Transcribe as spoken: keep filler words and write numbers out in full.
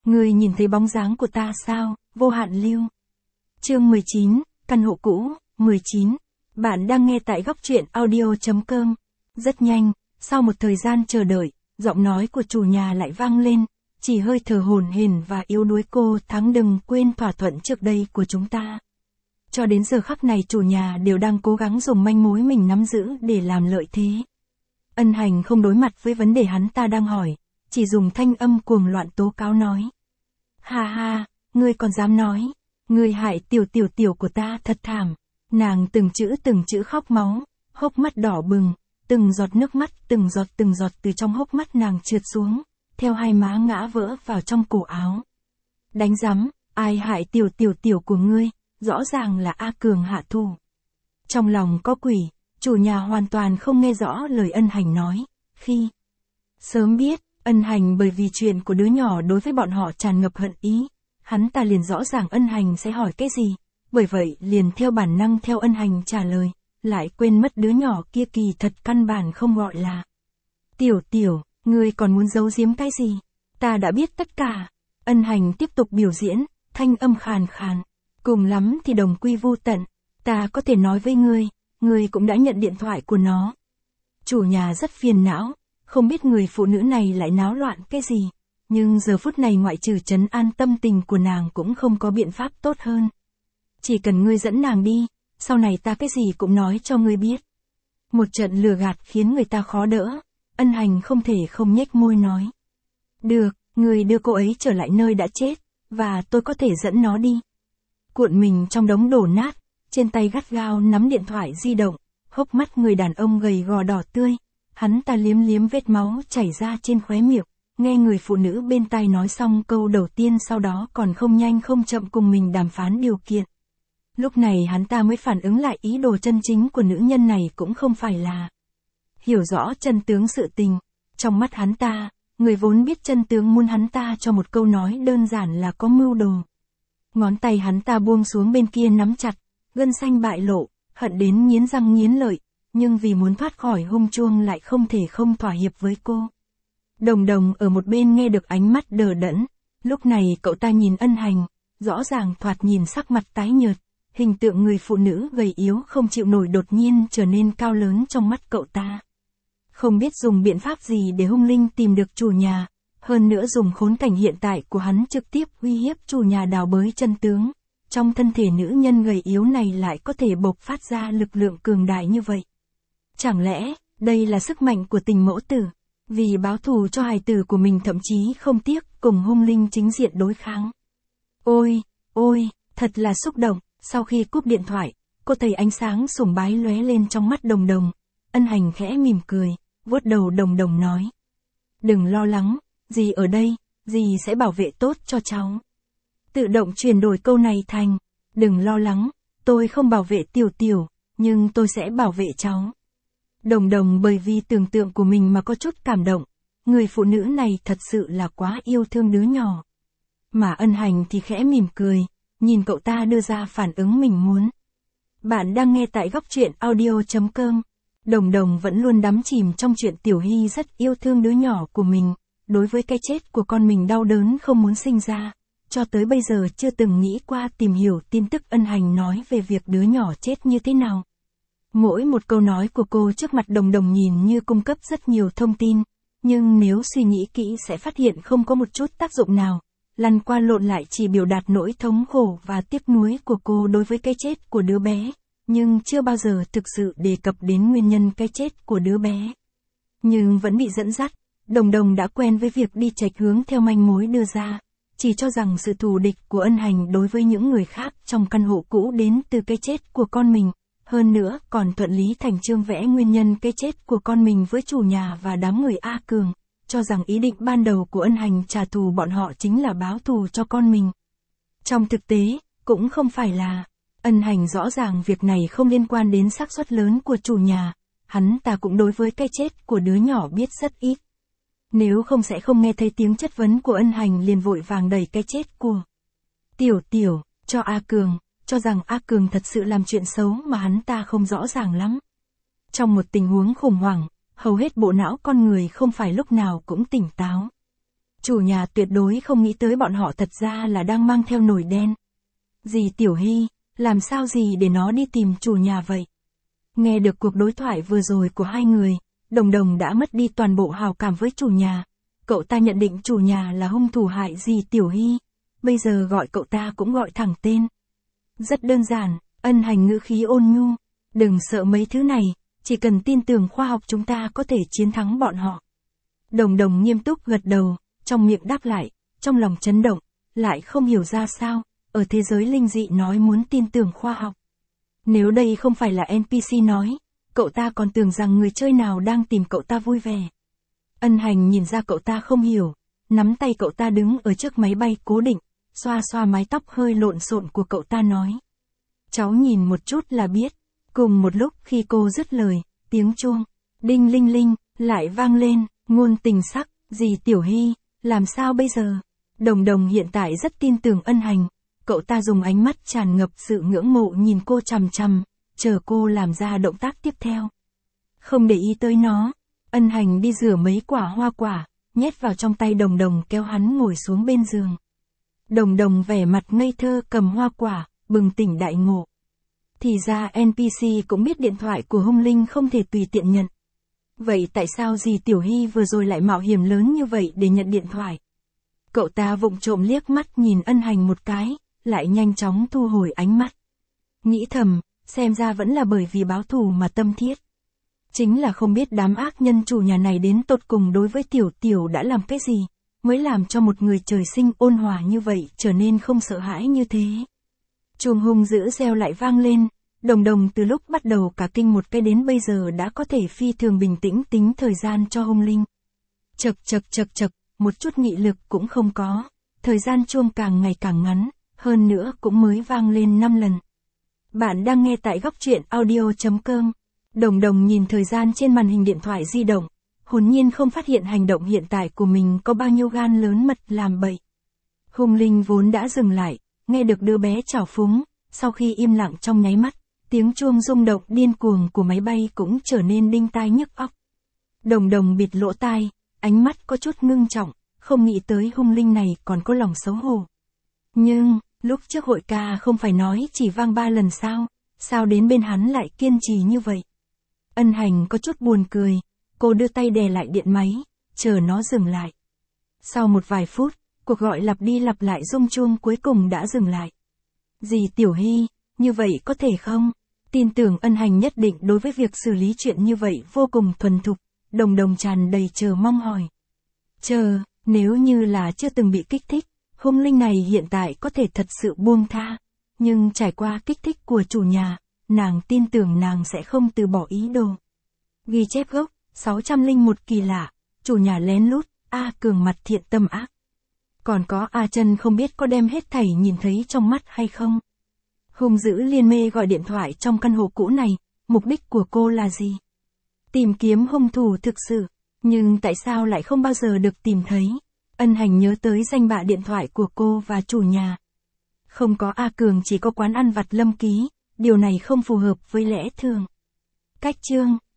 Ngươi nhìn thấy bóng dáng của ta sao, Vô Hạn Lưu. Chương mười chín, căn hộ cũ, mười chín. Bạn đang nghe tại góc truyện audio chấm com. Rất nhanh, sau một thời gian chờ đợi, giọng nói của chủ nhà lại vang lên, chỉ hơi thở hổn hển và yếu đuối. Cô Thắng, đừng quên thỏa thuận trước đây của chúng ta. Cho đến giờ khắc này chủ nhà đều đang cố gắng dùng manh mối mình nắm giữ để làm lợi thế. Ân Hành không đối mặt với vấn đề hắn ta đang hỏi, chỉ dùng thanh âm cuồng loạn tố cáo nói. Ha ha, ngươi còn dám nói, ngươi hại tiểu tiểu tiểu của ta thật thảm. Nàng từng chữ từng chữ khóc máu, hốc mắt đỏ bừng, từng giọt nước mắt từng giọt từng giọt từ trong hốc mắt nàng trượt xuống, theo hai má ngã vỡ vào trong cổ áo. Đánh rắm, ai hại tiểu tiểu tiểu của ngươi, rõ ràng là A Cường hạ thủ. Trong lòng có quỷ, chủ nhà hoàn toàn không nghe rõ lời Ân Hành nói, khi sớm biết, Ân Hành bởi vì chuyện của đứa nhỏ đối với bọn họ tràn ngập hận ý, hắn ta liền rõ ràng Ân Hành sẽ hỏi cái gì, bởi vậy liền theo bản năng theo Ân Hành trả lời, lại quên mất đứa nhỏ kia kỳ thật căn bản không gọi là Tiểu Tiểu, ngươi còn muốn giấu giếm cái gì, ta đã biết tất cả. Ân Hành tiếp tục biểu diễn, thanh âm khàn khàn, cùng lắm thì đồng quy vu tận, ta có thể nói với ngươi, ngươi cũng đã nhận điện thoại của nó. Chủ nhà rất phiền não, không biết người phụ nữ này lại náo loạn cái gì, nhưng giờ phút này ngoại trừ trấn an tâm tình của nàng cũng không có biện pháp tốt hơn. Chỉ cần ngươi dẫn nàng đi, sau này ta cái gì cũng nói cho ngươi biết. Một trận lừa gạt khiến người ta khó đỡ, Ân Hành không thể không nhếch môi nói. Được, ngươi đưa cô ấy trở lại nơi đã chết, và tôi có thể dẫn nó đi. Cuộn mình trong đống đổ nát, trên tay gắt gao nắm điện thoại di động, hốc mắt người đàn ông gầy gò đỏ tươi, hắn ta liếm liếm vết máu chảy ra trên khóe miệng, nghe người phụ nữ bên tai nói xong câu đầu tiên sau đó còn không nhanh không chậm cùng mình đàm phán điều kiện. Lúc này hắn ta mới phản ứng lại ý đồ chân chính của nữ nhân này cũng không phải là hiểu rõ chân tướng sự tình. Trong mắt hắn ta, người vốn biết chân tướng muốn hắn ta cho một câu nói đơn giản là có mưu đồ. Ngón tay hắn ta buông xuống bên kia nắm chặt, gân xanh bại lộ, hận đến nghiến răng nghiến lợi, nhưng vì muốn thoát khỏi hung chuông lại không thể không thỏa hiệp với cô. Đồng Đồng ở một bên nghe được ánh mắt đờ đẫn, lúc này cậu ta nhìn Ân Hành, rõ ràng thoạt nhìn sắc mặt tái nhợt, hình tượng người phụ nữ gầy yếu không chịu nổi đột nhiên trở nên cao lớn trong mắt cậu ta. Không biết dùng biện pháp gì để hung linh tìm được chủ nhà, hơn nữa dùng khốn cảnh hiện tại của hắn trực tiếp uy hiếp chủ nhà đào bới chân tướng. Trong thân thể nữ nhân gầy yếu này lại có thể bộc phát ra lực lượng cường đại như vậy. Chẳng lẽ, đây là sức mạnh của tình mẫu tử, vì báo thù cho hài tử của mình thậm chí không tiếc cùng hung linh chính diện đối kháng. Ôi, ôi, thật là xúc động, sau khi cúp điện thoại, cô thấy ánh sáng sùng bái lóe lên trong mắt Đồng Đồng. Ân Hành khẽ mỉm cười, vuốt đầu Đồng Đồng nói. Đừng lo lắng, dì ở đây, dì sẽ bảo vệ tốt cho cháu. Tự động chuyển đổi câu này thành, đừng lo lắng, tôi không bảo vệ Tiểu Tiểu, nhưng tôi sẽ bảo vệ cháu. Đồng Đồng bởi vì tưởng tượng của mình mà có chút cảm động, người phụ nữ này thật sự là quá yêu thương đứa nhỏ. Mà Ân Hành thì khẽ mỉm cười, nhìn cậu ta đưa ra phản ứng mình muốn. Bạn đang nghe tại góc truyện audio chấm com. Đồng Đồng vẫn luôn đắm chìm trong chuyện Tiểu Hy rất yêu thương đứa nhỏ của mình, đối với cái chết của con mình đau đớn không muốn sinh ra. Cho tới bây giờ chưa từng nghĩ qua tìm hiểu tin tức Ân Hành nói về việc đứa nhỏ chết như thế nào. Mỗi một câu nói của cô trước mặt Đồng Đồng nhìn như cung cấp rất nhiều thông tin, nhưng nếu suy nghĩ kỹ sẽ phát hiện không có một chút tác dụng nào, lăn qua lộn lại chỉ biểu đạt nỗi thống khổ và tiếc nuối của cô đối với cái chết của đứa bé, nhưng chưa bao giờ thực sự đề cập đến nguyên nhân cái chết của đứa bé. Nhưng vẫn bị dẫn dắt, Đồng Đồng đã quen với việc đi chệch hướng theo manh mối đưa ra. Chỉ cho rằng sự thù địch của Ân Hành đối với những người khác trong căn hộ cũ đến từ cái chết của con mình, hơn nữa còn thuận lý thành chương vẽ nguyên nhân cái chết của con mình với chủ nhà và đám người A Cường, cho rằng ý định ban đầu của Ân Hành trả thù bọn họ chính là báo thù cho con mình. Trong thực tế, cũng không phải là, Ân Hành rõ ràng việc này không liên quan đến xác suất lớn của chủ nhà, hắn ta cũng đối với cái chết của đứa nhỏ biết rất ít. Nếu không sẽ không nghe thấy tiếng chất vấn của Ân Hành liền vội vàng đẩy cái chết của Tiểu Tiểu cho A Cường, cho rằng A Cường thật sự làm chuyện xấu mà hắn ta không rõ ràng lắm. Trong một tình huống khủng hoảng, hầu hết bộ não con người không phải lúc nào cũng tỉnh táo. Chủ nhà tuyệt đối không nghĩ tới bọn họ thật ra là đang mang theo nồi đen. Dì Tiểu Hy, làm sao gì để nó đi tìm chủ nhà vậy? Nghe được cuộc đối thoại vừa rồi của hai người, Đồng Đồng đã mất đi toàn bộ hào cảm với chủ nhà. Cậu ta nhận định chủ nhà là hung thủ hại dì Tiểu Hy, bây giờ gọi cậu ta cũng gọi thẳng tên. Rất đơn giản, Ân Hành ngữ khí ôn nhu, đừng sợ mấy thứ này, chỉ cần tin tưởng khoa học chúng ta có thể chiến thắng bọn họ. Đồng Đồng nghiêm túc gật đầu, trong miệng đáp lại, trong lòng chấn động, lại không hiểu ra sao, ở thế giới linh dị nói muốn tin tưởng khoa học. Nếu đây không phải là en pê xê nói, cậu ta còn tưởng rằng người chơi nào đang tìm cậu ta vui vẻ. Ân Hành nhìn ra cậu ta không hiểu, nắm tay cậu ta đứng ở trước máy bay cố định, xoa xoa mái tóc hơi lộn xộn của cậu ta nói. Cháu nhìn một chút là biết. Cùng một lúc khi cô dứt lời, tiếng chuông, đinh linh linh, lại vang lên, ngôn tình sắc, dì Tiểu Hy, làm sao bây giờ? Đồng Đồng hiện tại rất tin tưởng Ân Hành, cậu ta dùng ánh mắt tràn ngập sự ngưỡng mộ nhìn cô chằm chằm, chờ cô làm ra động tác tiếp theo. Không để ý tới nó, Ân Hành đi rửa mấy quả hoa quả, nhét vào trong tay Đồng Đồng kéo hắn ngồi xuống bên giường. Đồng Đồng vẻ mặt ngây thơ cầm hoa quả, bừng tỉnh đại ngộ. Thì ra en pê xê cũng biết điện thoại của hung linh không thể tùy tiện nhận. Vậy tại sao dì Tiểu Hy vừa rồi lại mạo hiểm lớn như vậy để nhận điện thoại? Cậu ta vụng trộm liếc mắt nhìn Ân Hành một cái, lại nhanh chóng thu hồi ánh mắt. Nghĩ thầm, xem ra vẫn là bởi vì báo thù mà tâm thiết. Chính là không biết đám ác nhân chủ nhà này đến tột cùng đối với Tiểu Tiểu đã làm cái gì, mới làm cho một người trời sinh ôn hòa như vậy trở nên không sợ hãi như thế. Chuông hung dữ reo lại vang lên, Đồng Đồng từ lúc bắt đầu cả kinh một cái đến bây giờ đã có thể phi thường bình tĩnh tính thời gian cho hung linh. Chật chật chật chật, một chút nghị lực cũng không có, thời gian chuông càng ngày càng ngắn, hơn nữa cũng mới vang lên năm lần. Bạn đang nghe tại góc truyện audio chấm com. Đồng Đồng nhìn thời gian trên màn hình điện thoại di động, hồn nhiên không phát hiện hành động hiện tại của mình có bao nhiêu gan lớn mật làm bậy. Hung linh vốn đã dừng lại, nghe được đứa bé trào phúng, sau khi im lặng trong nháy mắt, tiếng chuông rung động điên cuồng của máy bay cũng trở nên đinh tai nhức óc. Đồng Đồng bịt lỗ tai, ánh mắt có chút ngưng trọng, không nghĩ tới hung linh này còn có lòng xấu hổ. Nhưng, lúc trước hội ca không phải nói chỉ vang ba lần sao, sao đến bên hắn lại kiên trì như vậy? Ân Hành có chút buồn cười, cô đưa tay đè lại điện máy, chờ nó dừng lại. Sau một vài phút, cuộc gọi lặp đi lặp lại rung chuông cuối cùng đã dừng lại. Dì Tiểu Hy, như vậy có thể không? Tin tưởng Ân Hành nhất định đối với việc xử lý chuyện như vậy vô cùng thuần thục, Đồng Đồng tràn đầy chờ mong hỏi. Chờ, nếu như là chưa từng bị kích thích, hung linh này hiện tại có thể thật sự buông tha, nhưng trải qua kích thích của chủ nhà, nàng tin tưởng nàng sẽ không từ bỏ ý đồ. Ghi chép gốc, sáu trăm lẻ một kỳ lạ, chủ nhà lén lút, A Cường mặt thiện tâm ác. Còn có A Chân không biết có đem hết thảy nhìn thấy trong mắt hay không. Hung dữ liên mê gọi điện thoại trong căn hộ cũ này, mục đích của cô là gì? Tìm kiếm hung thủ thực sự, nhưng tại sao lại không bao giờ được tìm thấy? Ân Hành nhớ tới danh bạ điện thoại của cô và chủ nhà. Không có A Cường chỉ có quán ăn vặt Lâm Ký, điều này không phù hợp với lẽ thường. Cách chương